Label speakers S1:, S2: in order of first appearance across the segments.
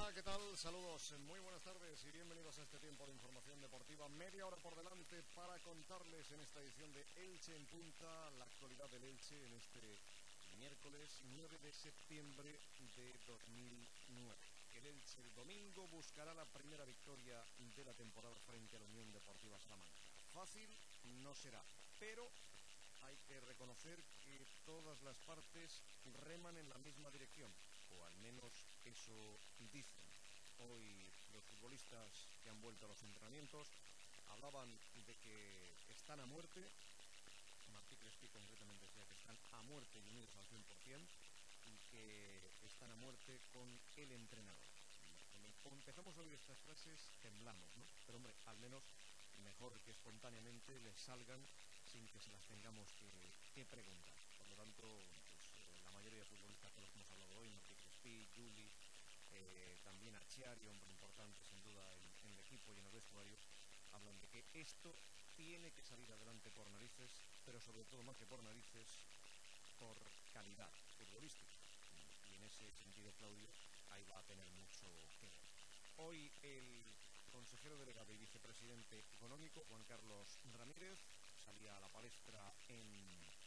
S1: Hola, ¿qué tal? Saludos, muy buenas tardes y bienvenidos a este tiempo de información deportiva. Media hora por delante para contarles en esta edición de Elche en Punta la actualidad del Elche en este miércoles 9 de septiembre de 2009. El Elche el domingo buscará la primera victoria de la temporada frente a la Unión Deportiva Salamanca. Fácil no será, pero hay que reconocer que todas las partes reman en la misma dirección, o al menos eso dicen. Hoy los futbolistas que han vuelto a los entrenamientos hablaban de que están a muerte. Martí Crespi concretamente decía que están a muerte y unidos al 100% y que están a muerte con el entrenador. Cuando empezamos a oír estas frases temblamos, ¿no? Pero hombre, al menos mejor que espontáneamente les salgan sin que se las tengamos que preguntar. Por lo tanto, pues, la mayoría de futbolistas con los que hemos hablado hoy, Martí Crespi, Juli, también Achiari, hombre importante sin duda en el equipo y en el vestuario, hablan de que esto tiene que salir adelante por narices, pero sobre todo más que por narices, por calidad futbolística. Y en ese sentido, Claudio, ahí va a tener mucho que ver. Hoy el consejero delegado y vicepresidente económico, Juan Carlos Ramírez, salía a la palestra en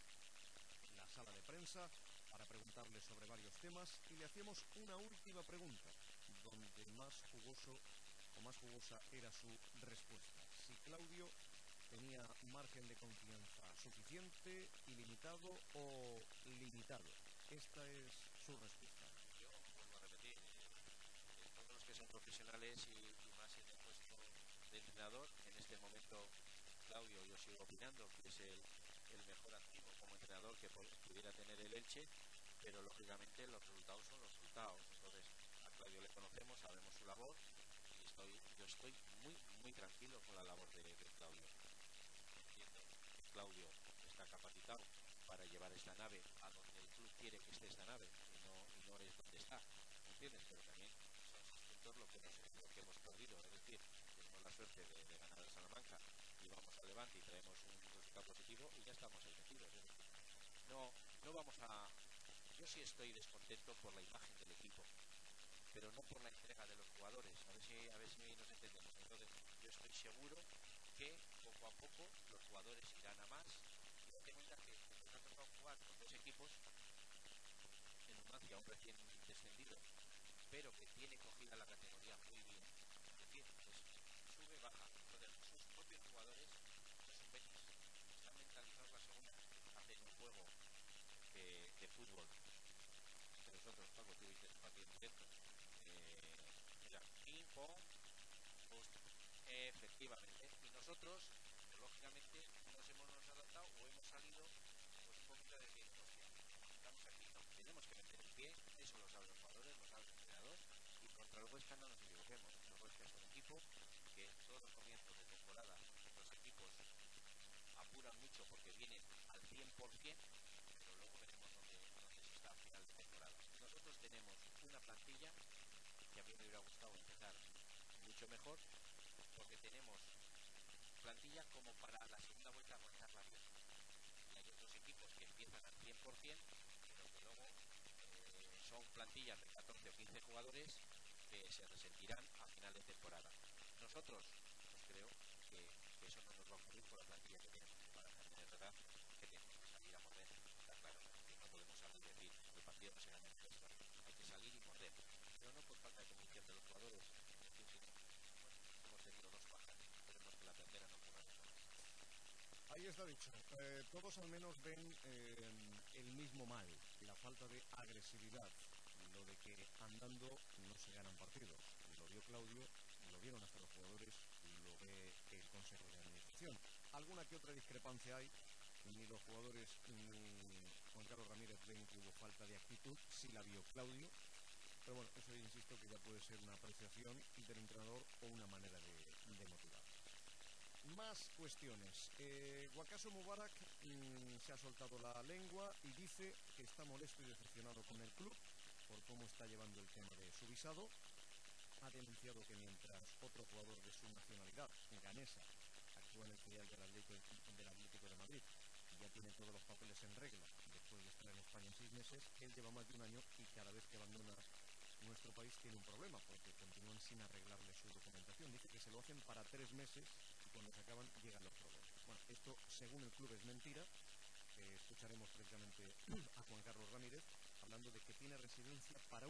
S1: la sala de prensa para preguntarle sobre varios temas y le hacíamos una última pregunta, donde más jugoso o más jugosa era su respuesta. Si Claudio tenía margen de confianza suficiente, ilimitado o limitado. Esta es su respuesta.
S2: Yo vuelvo a repetir, todos los que son profesionales y más en el puesto de entrenador, en este momento Claudio, yo sigo opinando que es el mejor activo como entrenador que pudiera tener el Elche, pero lógicamente los resultados son los resultados. Entonces a Claudio le conocemos, sabemos su labor y yo estoy muy tranquilo con la labor de Claudio. Entiendo que Claudio está capacitado para llevar esta nave a donde el club quiere que esté esta nave y no es donde está, ¿entiendes? Pero también son 6 puntos lo que hemos perdido, es decir, tenemos la suerte de ganar al Salamanca y vamos al Levante y traemos un resultado positivo y ya estamos ahí metidos, es decir, no vamos a... Yo sí estoy descontento por la imagen del equipo, pero no por la entrega de los jugadores, a ver si nos entendemos. Entonces yo estoy seguro que poco a poco los jugadores irán a más. Y ten en cuenta que nos ha tocado jugar con 2 equipos en Numancia, un recién descendido, pero que tiene cogida la categoría muy bien, es decir, pues sube, baja. Entonces sus propios jugadores, los sub-20, están mentalizados la segunda, hacen un juego de fútbol. Entre nosotros, Paco, tú viste el partido en directo. Mira, ping pong, pues, efectivamente. Y nosotros, pues, lógicamente, nos hemos adaptado o hemos salido pues un poquito de decir, hostia, estamos aquí, no, tenemos que meter el pie, eso lo saben los jugadores, lo sabe el entrenador, y contra el Huesca no nos equivoquemos. El Huesca es un equipo que todos los comienzos de temporada los equipos apuran mucho porque vienen al 100%, pero luego veremos dónde se está a final de temporada. Nosotros tenemos una plantilla que a mí me hubiera gustado empezar mucho mejor, porque tenemos plantilla como para la segunda vuelta arrancarla bien. Y hay otros equipos que empiezan al 100%, pero que luego son plantillas de 14 o 15 jugadores que se resentirán a final de temporada. Nosotros, pues creo que eso no nos va a ocurrir por la plantilla que tenemos. Para también es verdad que tenemos que salir a morder, está claro, que no podemos salir y decir el partido no se gana en esto. Hay que salir y morder, pero no por falta de convicción de los jugadores, sino bueno, hemos tenido 2 bajas, esperemos que la tercera no ocurra nada.
S1: Ahí está dicho. Todos al menos ven el mismo mal, la falta de agresividad, lo de que andando no se ganan partidos. Lo vio Claudio, lo vieron hasta los jugadores, lo ve el Consejo de Administración. Alguna que otra discrepancia hay, ni los jugadores ni Juan Carlos Ramírez ven que hubo falta de actitud, sí la vio Claudio. Pero bueno, eso insisto que ya puede ser una apreciación del entrenador o una manera de motivar. Más cuestiones. Wakaso Mubarak se ha soltado la lengua y dice que está molesto y decepcionado con el club por cómo está llevando el tema de su visado. Ha denunciado que mientras otro jugador de su nacionalidad, ganesa, actúa en el filial del Atlético de Madrid y ya tiene todos los papeles en regla después de estar en España en 6 meses, él lleva más de un año y cada vez que abandona nuestro país país tiene un problema porque continúan sin arreglarle su documentación. Dice que se lo hacen para 3 meses y cuando se acaban llegan los problemas. Bueno, esto según el club es mentira. Escucharemos precisamente a Juan Carlos Ramírez hablando de que tenía residencia para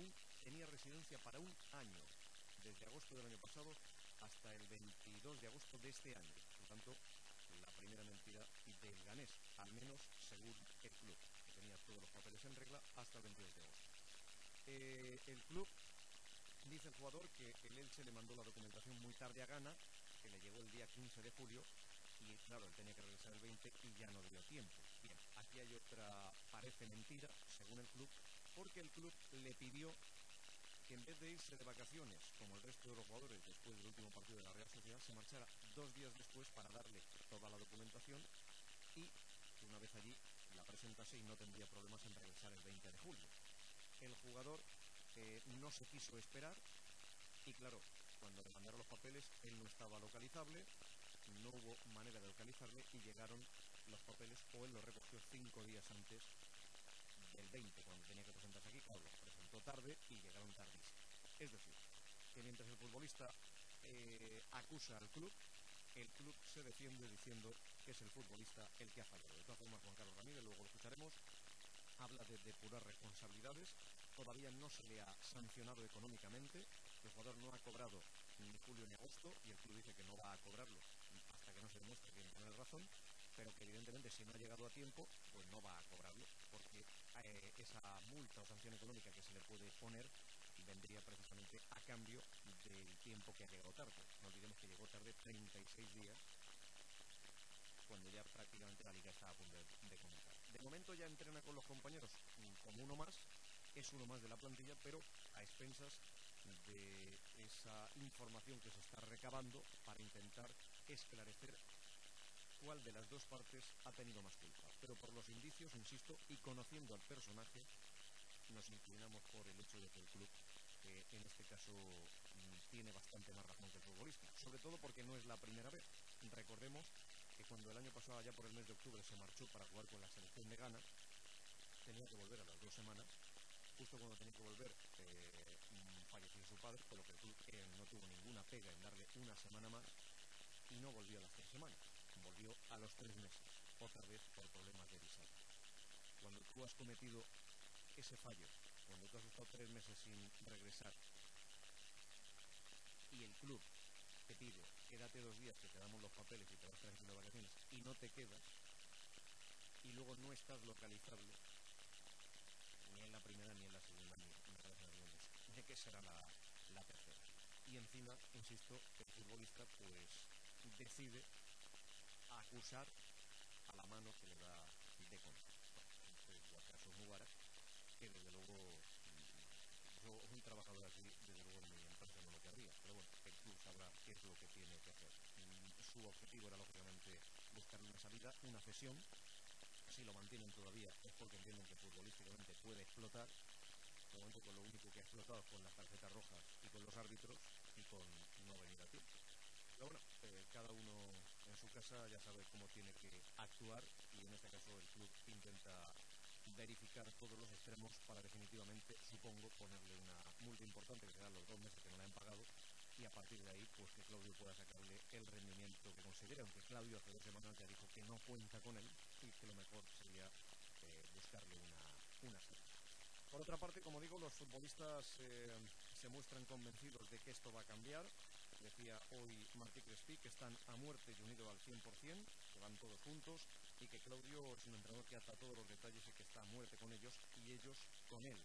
S1: un año, desde agosto del año pasado hasta el 22 de agosto de este año. Por lo tanto, la primera mentira del ganés, al menos según el club, que tenía todos los papeles en regla hasta el 22 de agosto. El club dice el jugador que el Elche le mandó la documentación muy tarde a Ghana, que le llegó el día 15 de julio y claro, él tenía que regresar el 20 y ya no dio tiempo. Bien, aquí hay otra, parece mentira, según el club, porque el club le pidió que en vez de irse de vacaciones, como el resto de los jugadores después del último partido de la Real Sociedad, se marchara 2 días después para darle toda la documentación y una vez allí la presentase y no tendría problemas en regresar el 20 de julio. El jugador no se quiso esperar y claro, cuando le mandaron los papeles él no estaba localizable, no hubo manera de localizarle y llegaron los papeles o él los recogió 5 días antes del 20, cuando tenía que presentarse aquí. Claro, los presentó tarde y llegaron tardísimo. Es decir, que mientras el futbolista acusa al club, el club se defiende diciendo que es el futbolista el que ha fallado. De todas formas, Juan Carlos Ramírez, luego lo escucharemos, habla de depurar responsabilidades. Todavía no se le ha sancionado económicamente. El jugador no ha cobrado ni julio ni agosto y el club dice que no va a cobrarlo hasta que no se demuestre que tiene razón, pero que evidentemente si no ha llegado a tiempo, pues no va a cobrarlo, porque esa multa o sanción económica que se le puede poner vendría precisamente a cambio del tiempo que ha llegado tarde. No olvidemos que llegó tarde 36 días cuando ya prácticamente la liga estaba a punto de comenzar. De momento ya entrena con los compañeros como uno más, es uno más de la plantilla, pero a expensas de esa información que se está recabando para intentar esclarecer cuál de las dos partes ha tenido más culpa. Pero por los indicios, insisto, y conociendo al personaje, nos inclinamos por el hecho de que el club, en este caso, tiene bastante más razón que el futbolista. Sobre todo porque no es la primera vez. Recordemos que cuando el año pasado, ya por el mes de octubre, se marchó para jugar con la selección de Ghana, tenía que volver a las 2 semanas. Justo cuando tenía que volver, falleció su padre, por lo que el club no tuvo ninguna pega en darle una semana más y no volvió a las 3 semanas. Volvió a los 3 meses, otra vez por problemas de visado. Cuando tú has cometido ese fallo, cuando tú has estado 3 meses sin regresar y el club te pide, quédate 2 días que te damos los papeles y te vas tranquilo de vacaciones y no te quedas y luego no estás localizable, ni en la primera, ni en la segunda, ni en la segunda, de que será la tercera. Y encima, insisto, el futbolista pues decide acusar a la mano que le da de comer. Este Wakaso Mubarak, que desde luego yo, un trabajador así, desde luego en mi empresa no lo querría, pero bueno, el club sabrá qué es lo que tiene que hacer. Su objetivo era lógicamente buscarle una salida, una cesión. Si lo mantienen todavía es porque entienden que futbolísticamente puede explotar. De momento con lo único que ha explotado es con las tarjetas rojas y con los árbitros y con no venir a tiempo. Pero bueno, cada uno en su casa ya sabe cómo tiene que actuar y en este caso el club intenta verificar todos los extremos para definitivamente, supongo, ponerle una multa importante que serán los 2 meses que no le han pagado y a partir de ahí pues que Claudio pueda sacarle el rendimiento que considere, aunque Claudio hace 2 semanas ya dijo que no cuenta con él y que lo mejor sería buscarle una salida. Por otra parte, como digo, los futbolistas se muestran convencidos de que esto va a cambiar. Decía hoy Martí Crespí que están a muerte y unidos al 100%, que van todos juntos y que Claudio es un entrenador que ata todos los detalles y que está a muerte con ellos y ellos con él.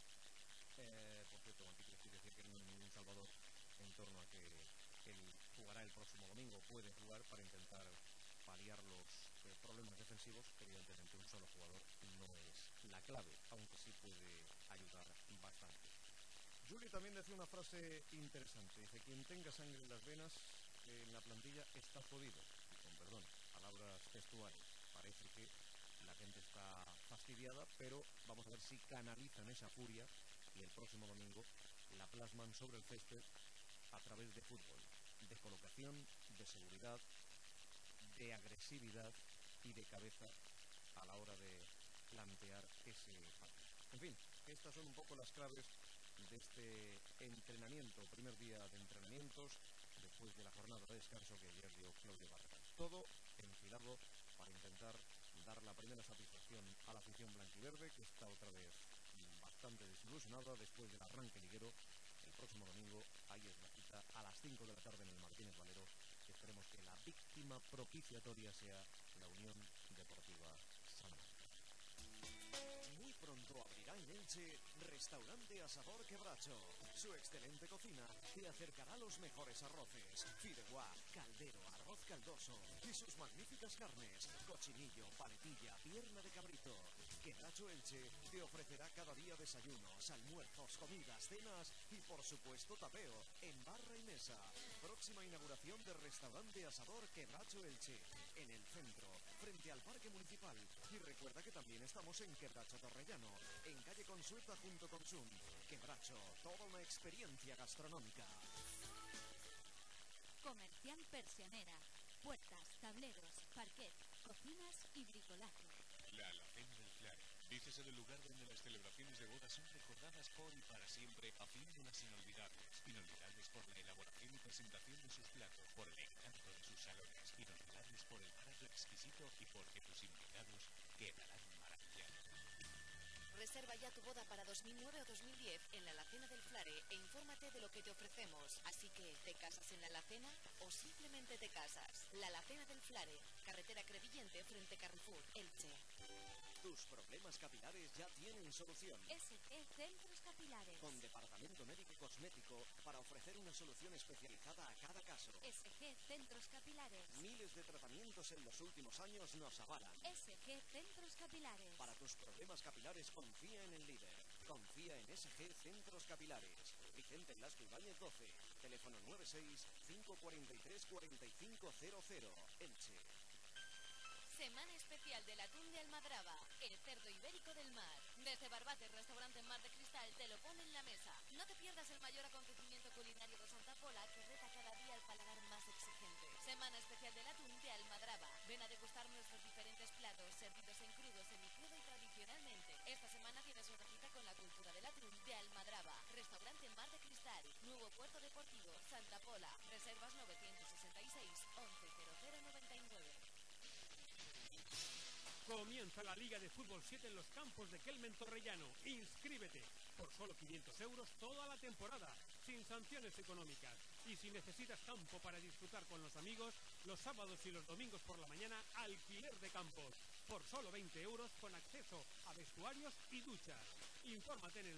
S1: Por cierto, Martí Crespí decía que no hay ningún salvador en torno a que él jugará el próximo domingo, puede jugar para intentar paliar los problemas defensivos. Evidentemente un solo jugador no es la clave, aunque sí puede ayudar bastante. Juli también decía una frase interesante, dice, quien tenga sangre en las venas en la plantilla está jodido, y con perdón, palabras textuales. Parece que la gente está fastidiada, pero vamos a ver si canalizan esa furia y el próximo domingo la plasman sobre el césped a través de fútbol, de colocación, de seguridad, de agresividad y de cabeza a la hora de plantear ese partido. En fin, estas son un poco las claves de este entrenamiento, primer día de entrenamientos, después de la jornada de descanso que ayer dio Claudio Barragán. Todo enfilado para intentar dar la primera satisfacción a la afición blanquiverde, que está otra vez bastante desilusionada después del arranque liguero. El próximo domingo, ahí es la cita, a las 5 de la tarde en el Martínez Valero. Esperemos que la víctima propiciatoria sea la Unión Deportiva San Martín. Muy pronto abrirá en Elche Restaurante Asador Quebracho. Su excelente cocina te acercará los mejores arroces, fideuá, caldero, arroz caldoso y sus magníficas carnes, cochinillo, paletilla, pierna de cabrito. Quebracho Elche te ofrecerá cada día desayunos, almuerzos, comidas, cenas y por supuesto tapeo en barra y mesa. Próxima inauguración de Restaurante Asador Quebracho Elche, en el centro, frente al Parque Municipal. Y recuerda que también estamos en Quebracho Torrellano, en calle Consulta junto con Zoom. Quebracho, toda una experiencia gastronómica.
S3: Comercial Persianera. Puertas, tableros, parquet, cocinas y bricolaje.
S4: La Alacena del Clare. Dícese del lugar donde las celebraciones de bodas son recordadas por y para siempre, haciéndolas inolvidables. Inolvidables por la elaboración y presentación de sus platos, por el encanto de sus salones. Inolvidables por el trato exquisito y porque tus invitados quedarán maravillados.
S5: Reserva ya tu boda para 2009 o 2010 en la Alacena del Flare e infórmate de lo que te ofrecemos. Así que, ¿te casas en la Alacena o simplemente te casas? La Alacena del Flare, carretera Crevillente frente Carrefour, Elche.
S1: Tus problemas capilares ya tienen solución.
S3: SG Centros Capilares.
S1: Con departamento médico y cosmético para ofrecer una solución especializada a cada caso.
S3: SG Centros Capilares.
S1: Miles de tratamientos en los últimos años nos avalan.
S3: SG Centros Capilares.
S1: Para tus problemas capilares, confía en el líder. Confía en SG Centros Capilares. Vicente Blasco Ibáñez 12. Teléfono 96 543 4500. Elche.
S5: Semana especial del atún de Almadraba, el cerdo ibérico del mar. Desde Barbate, restaurante Mar de Cristal, te lo pone en la mesa. No te pierdas el mayor acontecimiento culinario de Santa Pola que reta cada día al paladar más exigente. Semana especial del atún de Almadraba. Ven a degustar nuestros diferentes platos, servidos en crudo, semicrudo y tradicionalmente. Esta semana tienes una cita con la cultura del atún de Almadraba. Restaurante Mar de Cristal, Nuevo Puerto Deportivo, Santa Pola. Reservas 966 110099.
S6: Comienza la Liga de Fútbol 7 en los campos de Kelmen Torrellano. Inscríbete por solo 500 euros toda la temporada, sin sanciones económicas. Y si necesitas campo para disfrutar con los amigos, los sábados y los domingos por la mañana, alquiler de campos. Por solo 20 euros con acceso a vestuarios y duchas. Infórmate en el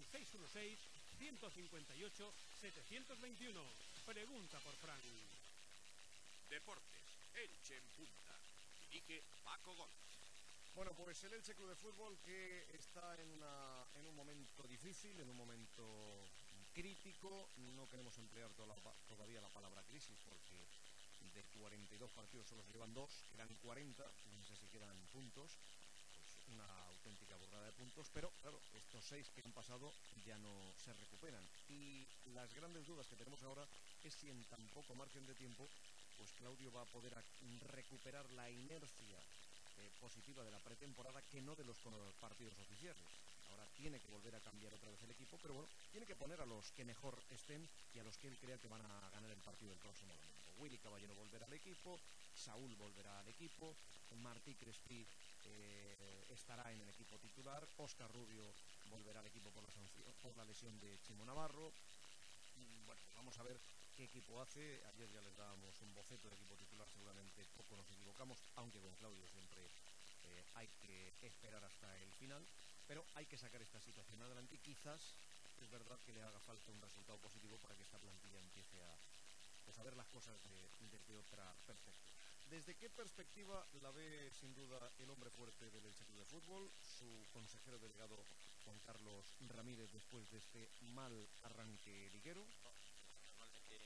S6: 616-158-721. Pregunta por Frank.
S4: Deportes, Elche en punta. Dirige Paco Gómez.
S1: Bueno, pues el Elche Club de Fútbol que está en un momento difícil, en un momento crítico. No queremos emplear todavía la palabra crisis porque de 42 partidos solo se llevan 2, quedan 40, fíjense si quedan puntos, pues una auténtica burrada de puntos, pero claro, estos 6 que han pasado ya no se recuperan. Y las grandes dudas que tenemos ahora es si en tan poco margen de tiempo, pues Claudio va a poder recuperar la inercia positiva de la pretemporada que no de los partidos oficiales. Ahora tiene que volver a cambiar otra vez el equipo, pero bueno, tiene que poner a los que mejor estén y a los que él crea que van a ganar el partido el próximo domingo. Willy Caballero volverá al equipo, Saúl volverá al equipo, Martí Crespí estará en el equipo titular, Óscar Rubio volverá al equipo por la lesión de Chimo Navarro. Bueno, pues vamos a ver qué equipo hace. Ayer ya les dábamos un boceto de equipo titular, seguramente poco nos equivocamos, aunque con Claudio siempre hay que esperar hasta el final, pero hay que sacar esta situación adelante y quizás es verdad que le haga falta un resultado positivo para que esta plantilla empiece a ver las cosas desde otra perspectiva. ¿Desde qué perspectiva la ve sin duda el hombre fuerte del Elche Club de Fútbol, su consejero delegado Juan Carlos Ramírez, después de este mal arranque liguero?
S2: Normalmente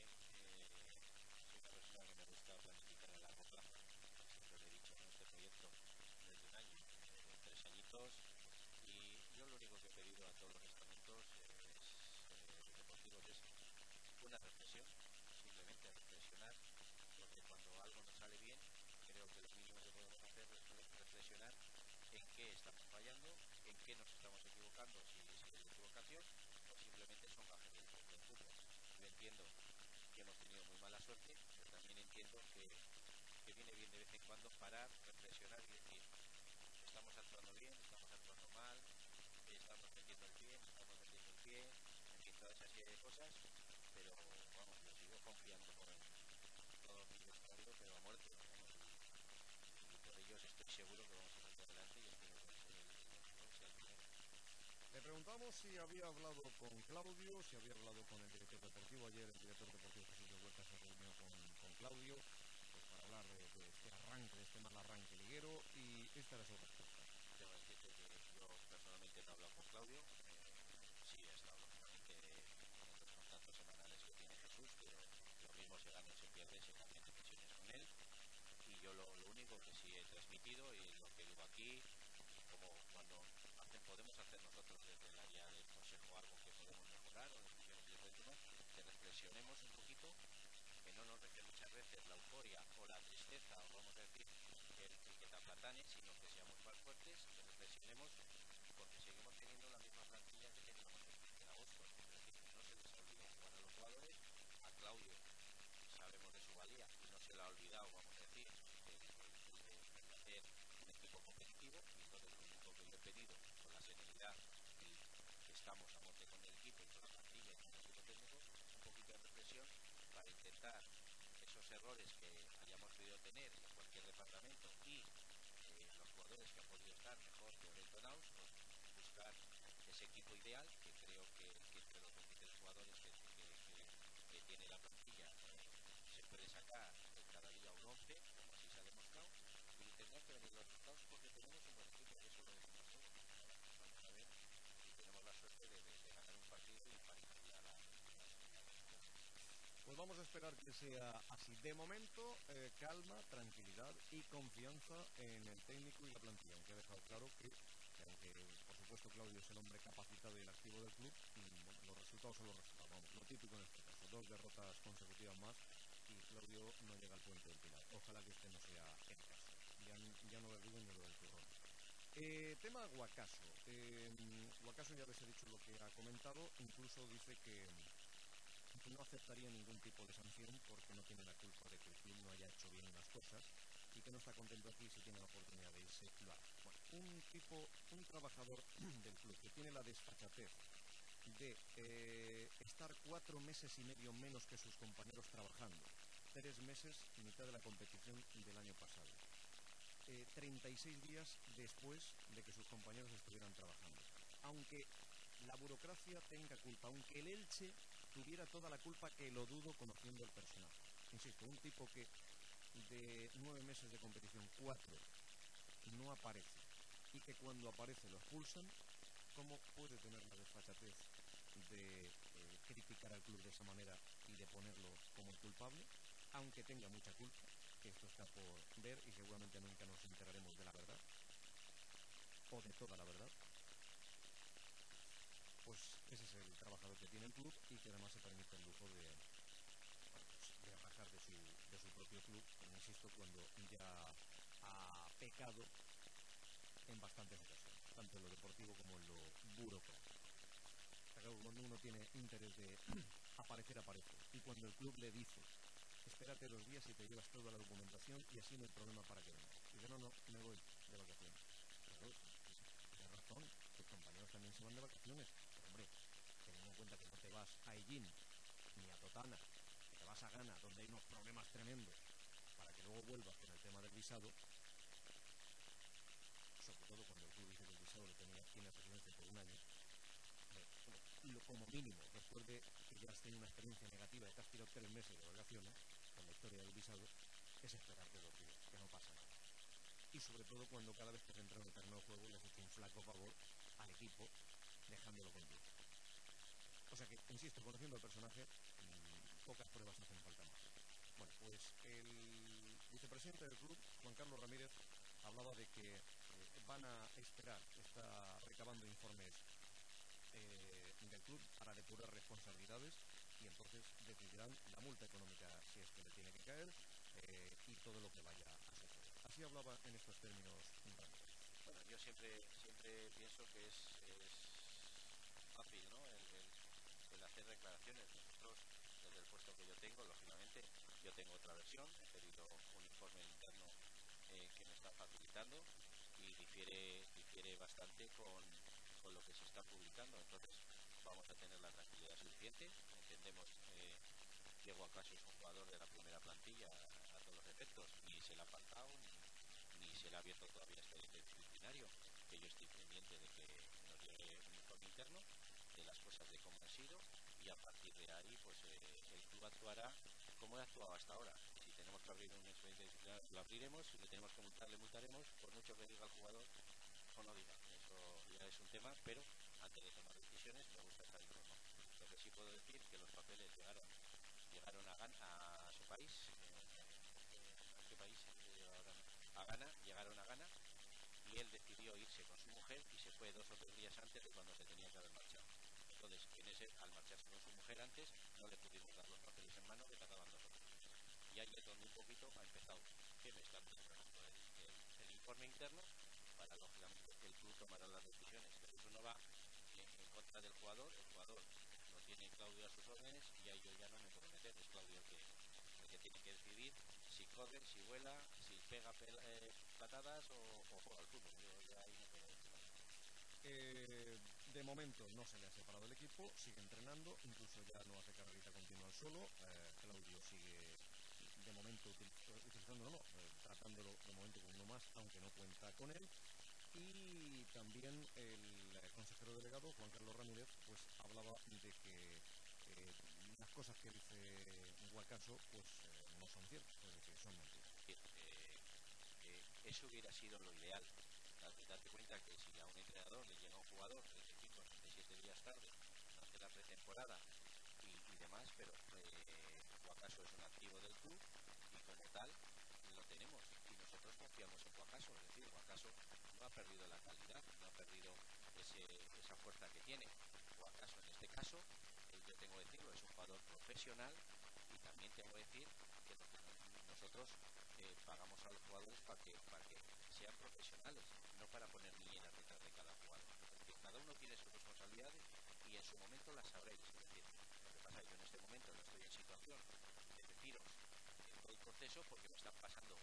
S2: soy una persona que me gusta planificar a largo plazo. Siempre lo he dicho en este proyecto desde un año, 3 añitos, y yo lo único que he pedido a todos los estamentos deportivos es una reflexión, simplemente reflexionar, porque cuando algo no sale bien, creo que lo mínimo que podemos hacer es reflexionar en qué estamos fallando, en qué nos estamos equivocando, si es equivocación, o simplemente son que viene bien de vez en cuando parar, reflexionar y decir, estamos actuando bien, estamos actuando mal, estamos metiendo el pie, no estamos metiendo el pie, en fin, toda esa serie de cosas, pero vamos, yo sigo confiando con todo mi vestuario, pero a muerte, vamos, y por ellos estoy seguro que vamos a salir adelante y espero que el domingo sea el primero.
S1: Le preguntamos si había hablado con Claudio, si había hablado con el director deportivo. Ayer el director deportivo Jesús de Huerta se reunió con Claudio, pues para hablar de este arranque, de este mal arranque liguero, y esta era su respuesta.
S2: Tengo que decirte que yo personalmente no he hablado con Claudio, sí he estado lógicamente en los contactos semanales que tiene Jesús, pero lo mismo se gana o se pierde, se cambian decisiones con él, y yo lo único que sí he transmitido y lo que digo aquí, como cuando podemos hacer nosotros desde el área del consejo algo que podemos mejorar o decisiones y demás, que reflexionemos un poquito, que no nos deje muchas veces la euforia o la tristeza, o vamos a decir, el que te aplatane, sino que seamos más fuertes, que reflexionemos, porque seguimos teniendo la misma plantilla que teníamos en agosto. Es decir, no se les ha olvidado jugar a los jugadores, a Claudio sabemos de su valía y no se la ha olvidado, vamos a decir, el hacer un equipo competitivo, y entonces lo único que yo he pedido con la serenidad y que estamos a muerte con el equipo y con la plantilla y con el equipo técnico, un poquito de reflexión para intentar esos errores que hayamos podido tener en cualquier departamento y los jugadores que han podido estar mejor, peor entonados, pues buscar ese equipo ideal, que creo que entre los 23 jugadores que tiene la plantilla se puede sacar cada día un 11, como así se ha demostrado, y tendrán que venir los resultados porque tenemos un buen equipo, y eso lo decimos todos. Vamos a ver si tenemos la suerte de ganar un partido y emparejar ya la clasificación.
S1: Pues vamos a esperar que sea así. De momento, calma, tranquilidad y confianza en el técnico y la plantilla, aunque ha dejado claro que aunque por supuesto Claudio es el hombre capacitado y el activo del club, bueno, los resultados son los resultados, vamos, lo típico en este caso, 2 derrotas consecutivas más y Claudio no llega al puente del Pilar. Ojalá que este no sea el caso, ya no le digo ni lo del turrón. Tema Guacaso. Guacaso ya les he dicho lo que ha comentado, incluso dice que no aceptaría ningún tipo de sanción porque no tiene la culpa de que el club no haya hecho bien las cosas y que no está contento aquí, si tiene la oportunidad de irse, lo hará. Bueno, un trabajador del club que tiene la desfachatez de estar 4 meses y medio menos que sus compañeros trabajando, 3 meses, mitad de la competición del año pasado, 36 días después de que sus compañeros estuvieran trabajando. Aunque la burocracia tenga culpa, aunque el Elche tuviera toda la culpa, que lo dudo conociendo el personaje. Insisto, un tipo que de 9 meses de competición, 4 no aparece y que cuando aparece lo expulsan, ¿cómo puede tener la desfachatez de criticar al club de esa manera y de ponerlo como el culpable, aunque tenga mucha culpa? Que esto está por ver y seguramente nunca nos enteraremos de la verdad o de toda la verdad. Pues ese es el trabajador que tiene el club y que además se permite el lujo de, bueno, pues de rajar de su propio club, insisto, cuando ya ha pecado en bastantes ocasiones, tanto en lo deportivo como en lo burocrático. Pero cuando uno tiene interés de aparecer, aparece. Y cuando el club le dice, espérate 2 días y te llevas toda la documentación y así no hay problema para que vengas. Dice, no, me voy de vacaciones. Claro, tienes razón, tus compañeros también se van de vacaciones. Pero hombre, teniendo en cuenta que no te vas a Ellín ni a Totana, que te vas a Ghana, donde hay unos problemas tremendos, para que luego vuelvas con el tema del visado, sobre todo cuando el club dice que el visado tiene residencia por 1 año, como mínimo, después de que ya has tenido una experiencia negativa de que has tirado 3 meses de vacaciones, con la historia del visado, es esperarte 2 días, que no pasa nada. Y sobre todo cuando cada vez que has entrado en el terreno de juego le has hecho un flaco favor al equipo, dejándolo contigo. O sea que, insisto, conociendo al personaje, pocas pruebas hacen falta más. Bueno, pues el vicepresidente del club, Juan Carlos Ramírez, hablaba de que van a esperar, está recabando informes del club para depurar responsabilidades y entonces decidirán la multa económica si es que le tiene que caer y todo lo que vaya a suceder. Así hablaba en estos términos Ramírez.
S2: Bueno, yo siempre pienso que es fácil, ¿no? El hacer declaraciones. Nosotros, desde el puesto que yo tengo, lógicamente, Yo tengo otra versión, he pedido un informe interno que me está facilitando y difiere bastante con lo que se está publicando. Entonces vamos a tener la tranquilidad suficiente. Entendemos que Guacaso es un jugador de la primera plantilla a todos los efectos, ni se le ha faltado ni se le ha abierto todavía expediente disciplinario, que yo estoy pendiente de que nos llegue un informe interno de las cosas de cómo han sido, y a partir de ahí pues el club actuará como ha actuado hasta ahora. Si tenemos que abrir un expediente disciplinario, lo abriremos. Si le tenemos que multar, le multaremos, por mucho que diga el jugador o no diga. Eso ya es un tema, pero antes de tomar decisiones me gusta estar informado. Lo que sí puedo decir que los papeles llegaron a su país, ¿a qué país? A Ghana, llegaron a Ghana, y él decidió irse con su mujer y se fue 2 o 3 días antes de cuando se tenía que haber marchado. Entonces, al marcharse con su mujer antes, no le pudimos dar los papeles en mano que tardaban 2 horas. Y ahí es donde un poquito ha empezado, que me están preparando el informe interno para, lógicamente, el club tomará las decisiones. Pero eso no va en contra del jugador. El jugador lo tiene Claudio a sus órdenes y ahí yo ya no me puedo meter. Es Claudio el que tiene que decidir si corre, si vuela, si pega patadas o juega al fútbol. Yo ya ahí no puedo decir nada.
S1: De momento no se le ha separado el equipo, sigue entrenando, incluso ya no hace carrerita continua al solo. Claudio sigue de momento utilizándolo, no, tratándolo de momento con uno más, aunque no cuenta con él. Y también el consejero delegado, Juan Carlos Ramírez, pues hablaba de que las cosas que dice Guacaso pues no son ciertas, es decir, son mentiras.
S2: Eso hubiera sido lo ideal. Date cuenta que si a un entrenador le llega un jugador 35, 37 días tarde, hace la pretemporada y demás, pero Guacaso es un activo del club y como tal lo tenemos y nosotros confiamos en Guacaso. Es decir, Guacaso no ha perdido la calidad, no ha perdido esa fuerza que tiene. Guacaso en este caso, yo tengo que decirlo, es un jugador profesional, y también tengo que decir que nosotros pagamos a los jugadores para que sean profesionales, no para poner niñeras detrás de cada jugador. Es decir, cada uno tiene sus responsabilidades y en su momento las sabréis. Es decir, lo que pasa es que yo en este momento no estoy en situación de deciros todo el proceso, porque me están pasando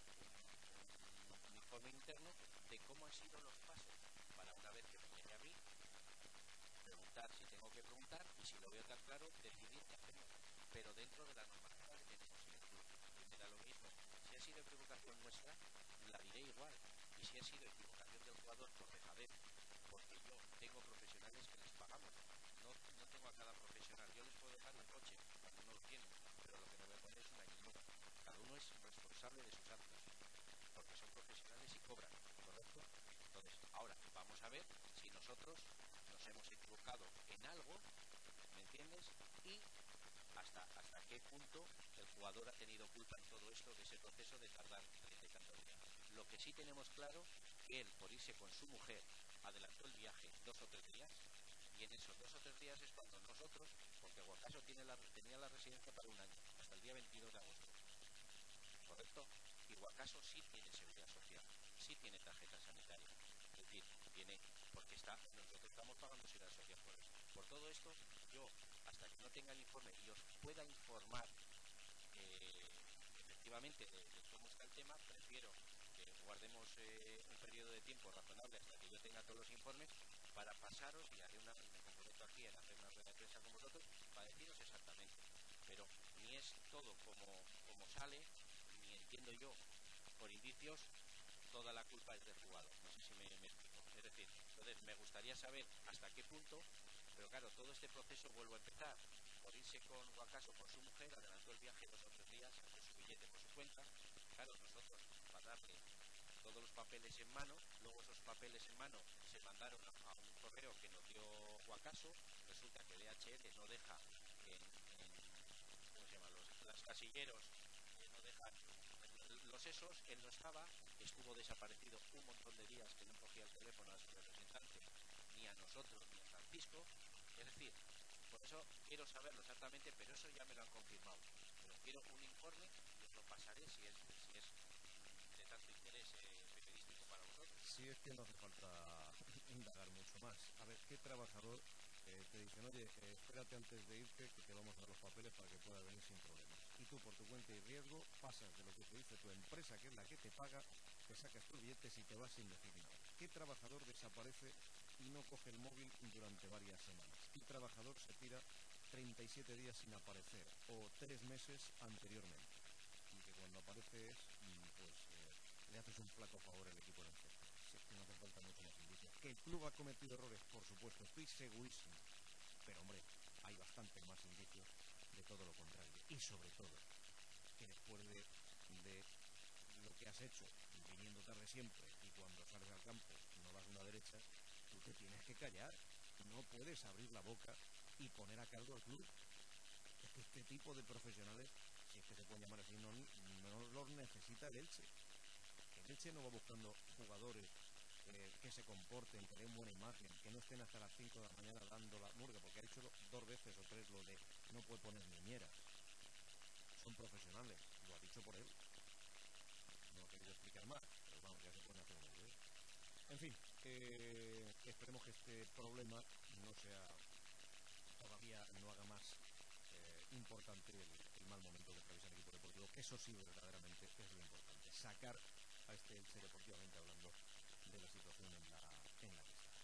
S2: un informe interno de cómo han sido los pasos para, una vez que me llegue a mí, preguntar si tengo que preguntar, y si lo veo tan claro, decidir qué hacemos, pero dentro de la normativa que tenemos en el club. Y me da lo mismo. Si ha sido equivocación nuestra, la diré igual. Y si ha sido equivocación del jugador por dejadez, porque yo tengo profesionales que les pagamos. No tengo a cada profesional. Yo les puedo dejar un coche cuando no lo tienen, pero lo que no voy a poner es una niñera. Cada uno es responsable de sus actos, porque son profesionales y cobran, ¿correcto? Entonces, ahora vamos a ver si nosotros nos hemos equivocado en algo, ¿me entiendes? Y hasta qué punto el jugador ha tenido culpa en todo esto, de ese proceso de tardar 30 y tantos días. Lo que sí tenemos claro, que él, por irse con su mujer, adelantó el viaje 2 o 3 días, y en esos 2 o 3 días es cuando nosotros, porque Guacaso tenía la residencia para un año, hasta el día 22 de agosto, ¿correcto? Y Guacaso sí tiene seguridad social, sí tiene tarjeta sanitaria, es decir, porque nosotros estamos pagando seguridad social por eso. Por todo esto, yo, hasta que no tenga el informe y os pueda informar efectivamente de cómo está el tema, prefiero que guardemos un periodo de tiempo razonable hasta que yo tenga todos los informes, para pasaros, y me comprometo aquí en hacer una rueda de prensa con vosotros para deciros exactamente. Pero ni es todo como sale, ni entiendo yo, por indicios, toda la culpa es del jugador. No sé si me explico. Es decir, entonces me gustaría saber hasta qué punto, pero claro, todo este proceso, vuelvo a empezar, por irse con Guacaso, con su mujer, adelantó el viaje 2 o 3 días, hace su billete por su cuenta. Claro, nosotros, para darle todos los papeles en mano, luego esos papeles en mano se mandaron a un correo que nos dio Guacaso. Resulta que DHL no deja ¿cómo se llama? Los casilleros no dejan los esos. Él no estaba, estuvo desaparecido un montón de días, que no cogía el teléfono a su representante, ni a nosotros, ni a Francisco. Es decir, por eso quiero saberlo exactamente, pero eso ya me lo han confirmado. Pero quiero un informe y os lo pasaré si es de tanto interés periodístico para vosotros.
S1: Si es que no hace falta indagar mucho más. A ver, ¿qué trabajador te dicen, oye, espérate antes de irte, que te vamos a dar los papeles para que puedas venir sin problemas? y tú por tu cuenta y riesgo pasas de lo que te dice tu empresa, que es la que te paga, te sacas tus billetes y te vas sin decir nada. ¿Qué trabajador desaparece y no coge el móvil durante varias semanas? ¿Qué trabajador se tira 37 días sin aparecer o 3 meses anteriormente? Y que cuando aparece es, le haces un flaco favor al equipo de enfrente. Si es que no hace falta mucho más indicios. ¿Que el club ha cometido errores? Por supuesto, estoy segurísimo. Pero hombre, hay bastantes más indicios de todo lo contrario. Y sobre todo, que después de lo que has hecho, viniendo tarde siempre, y cuando sales al campo no das una derecha, tú te tienes que callar. No puedes abrir la boca y poner a cargo al club. Es que este tipo de profesionales, si es que se pueden llamar así, no los necesita el Elche. El Elche no va buscando jugadores que se comporten, que den buena imagen, que no estén hasta las 5 de la mañana dando la murga, porque ha hecho 2 veces o 3 lo de no puede poner niñeras. Son profesionales, lo ha dicho por él. No he querido explicar más, pero vamos, ya se pueden hacer una idea. En fin, esperemos que este problema no sea todavía, no haga más importante el mal momento que atraviesa el equipo deportivo, que eso sí verdaderamente es lo importante, sacar a este Elche deportivamente hablando de la situación en la que está.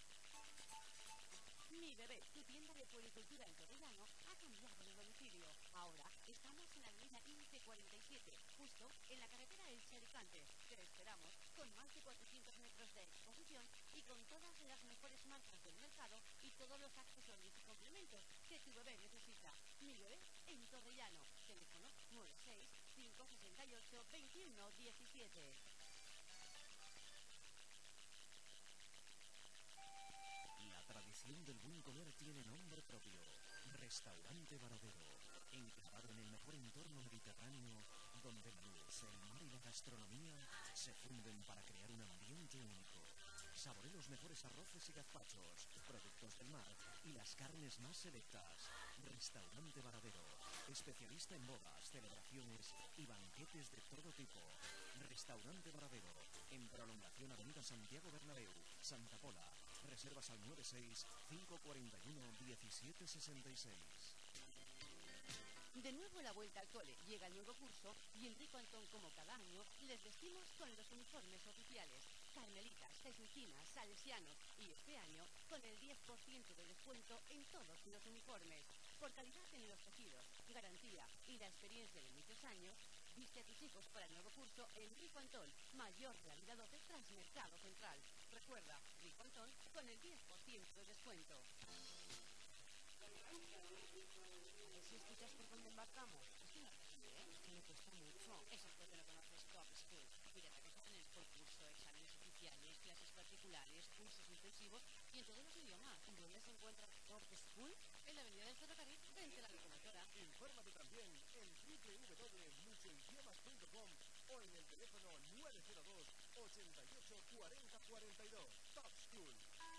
S5: Mi Bebé, tu tienda de puericultura en Torrellano, ha cambiado de domicilio. Ahora estamos en la avenida INCE 47, justo en la carretera Elche-Alicante. Te esperamos con más de 400 metros de exposición y con todas las mejores marcas del mercado y todos los accesorios y complementos que tu bebé necesita. Mi Bebé en Torrellano. Teléfono 96 568 21 17.
S7: La tradición del buen comer tiene nombre propio. Restaurante Varadero, enclavado en el mejor entorno mediterráneo, donde el luz, el mar y la gastronomía se funden para crear un ambiente único. Saboree los mejores arroces y gazpachos, productos del mar y las carnes más selectas. Restaurante Varadero, especialista en bodas, celebraciones y banquetes de todo tipo. Restaurante Varadero, en prolongación Avenida Santiago Bernabéu, Santa Pola. Reservas al 96-541-1766.
S5: De nuevo la vuelta al cole, llega el nuevo curso y en Rico Antón, como cada año, les vestimos con los uniformes oficiales. Carmelitas, jesuitinas, salesianos y este año con el 10% de descuento en todos los uniformes. Por calidad en los tejidos, garantía y la experiencia de muchos años, viste a tus hijos para el nuevo curso en Rico Antón, Mayor Realidad 12 Transmercado Central. Recuerda, Rico Antón con el 10% de descuento. A ver si escuchas por dónde embarcamos. Es que no sé, es que me cuesta mucho. Eso es porque no conoces Top School. Mira, que aquí tienes por curso, exámenes oficiales, clases particulares, cursos intensivos y en todos los idiomas. ¿Dónde se encuentra Top School? En la avenida del Ferrocarril, frente a la locomotora.
S1: Infórmate también en www.muchoidiomas.com o en el teléfono 902 88 40 42. Top School.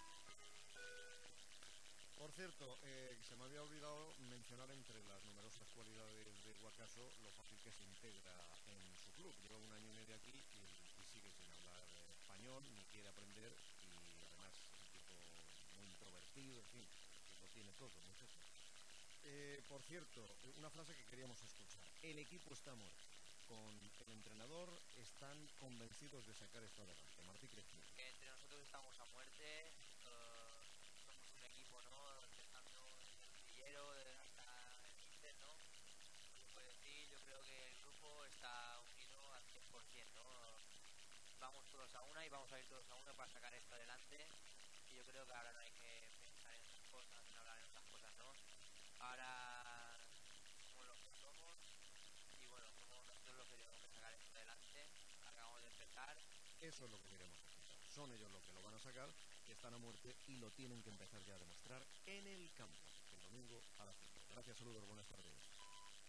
S1: Por cierto, se me había olvidado mencionar entre las numerosas cualidades de Guacaso lo fácil que se integra en su club. Lleva 1 año y medio aquí y sigue sin hablar español, ni quiere aprender y además es un tipo muy introvertido, en fin, que lo tiene todo, muchacho. Por cierto, una frase que queríamos escuchar. El equipo está muerto. Con el entrenador están convencidos de sacar esto adelante. Martí Crespo.
S2: Que entre nosotros estamos a muerte. Somos un equipo, ¿no? Empezando desde el trillero hasta el míster, ¿no? Como se puede decir, yo creo que el grupo está unido al 100%, ¿no? Vamos todos a una y vamos a ir todos a una para sacar esto adelante. Y yo creo que ahora no hay que pensar en otras cosas, en hablar en otras cosas, ¿no? Ahora somos los que somos y bueno, somos nosotros los que tenemos que sacar esto adelante. Acabamos de empezar.
S1: Eso es lo que queremos escuchar. Son ellos los que lo van a sacar, que están a muerte y lo tienen que empezar ya a demostrar en el campo, el domingo a las 5. Gracias, saludos, buenas tardes.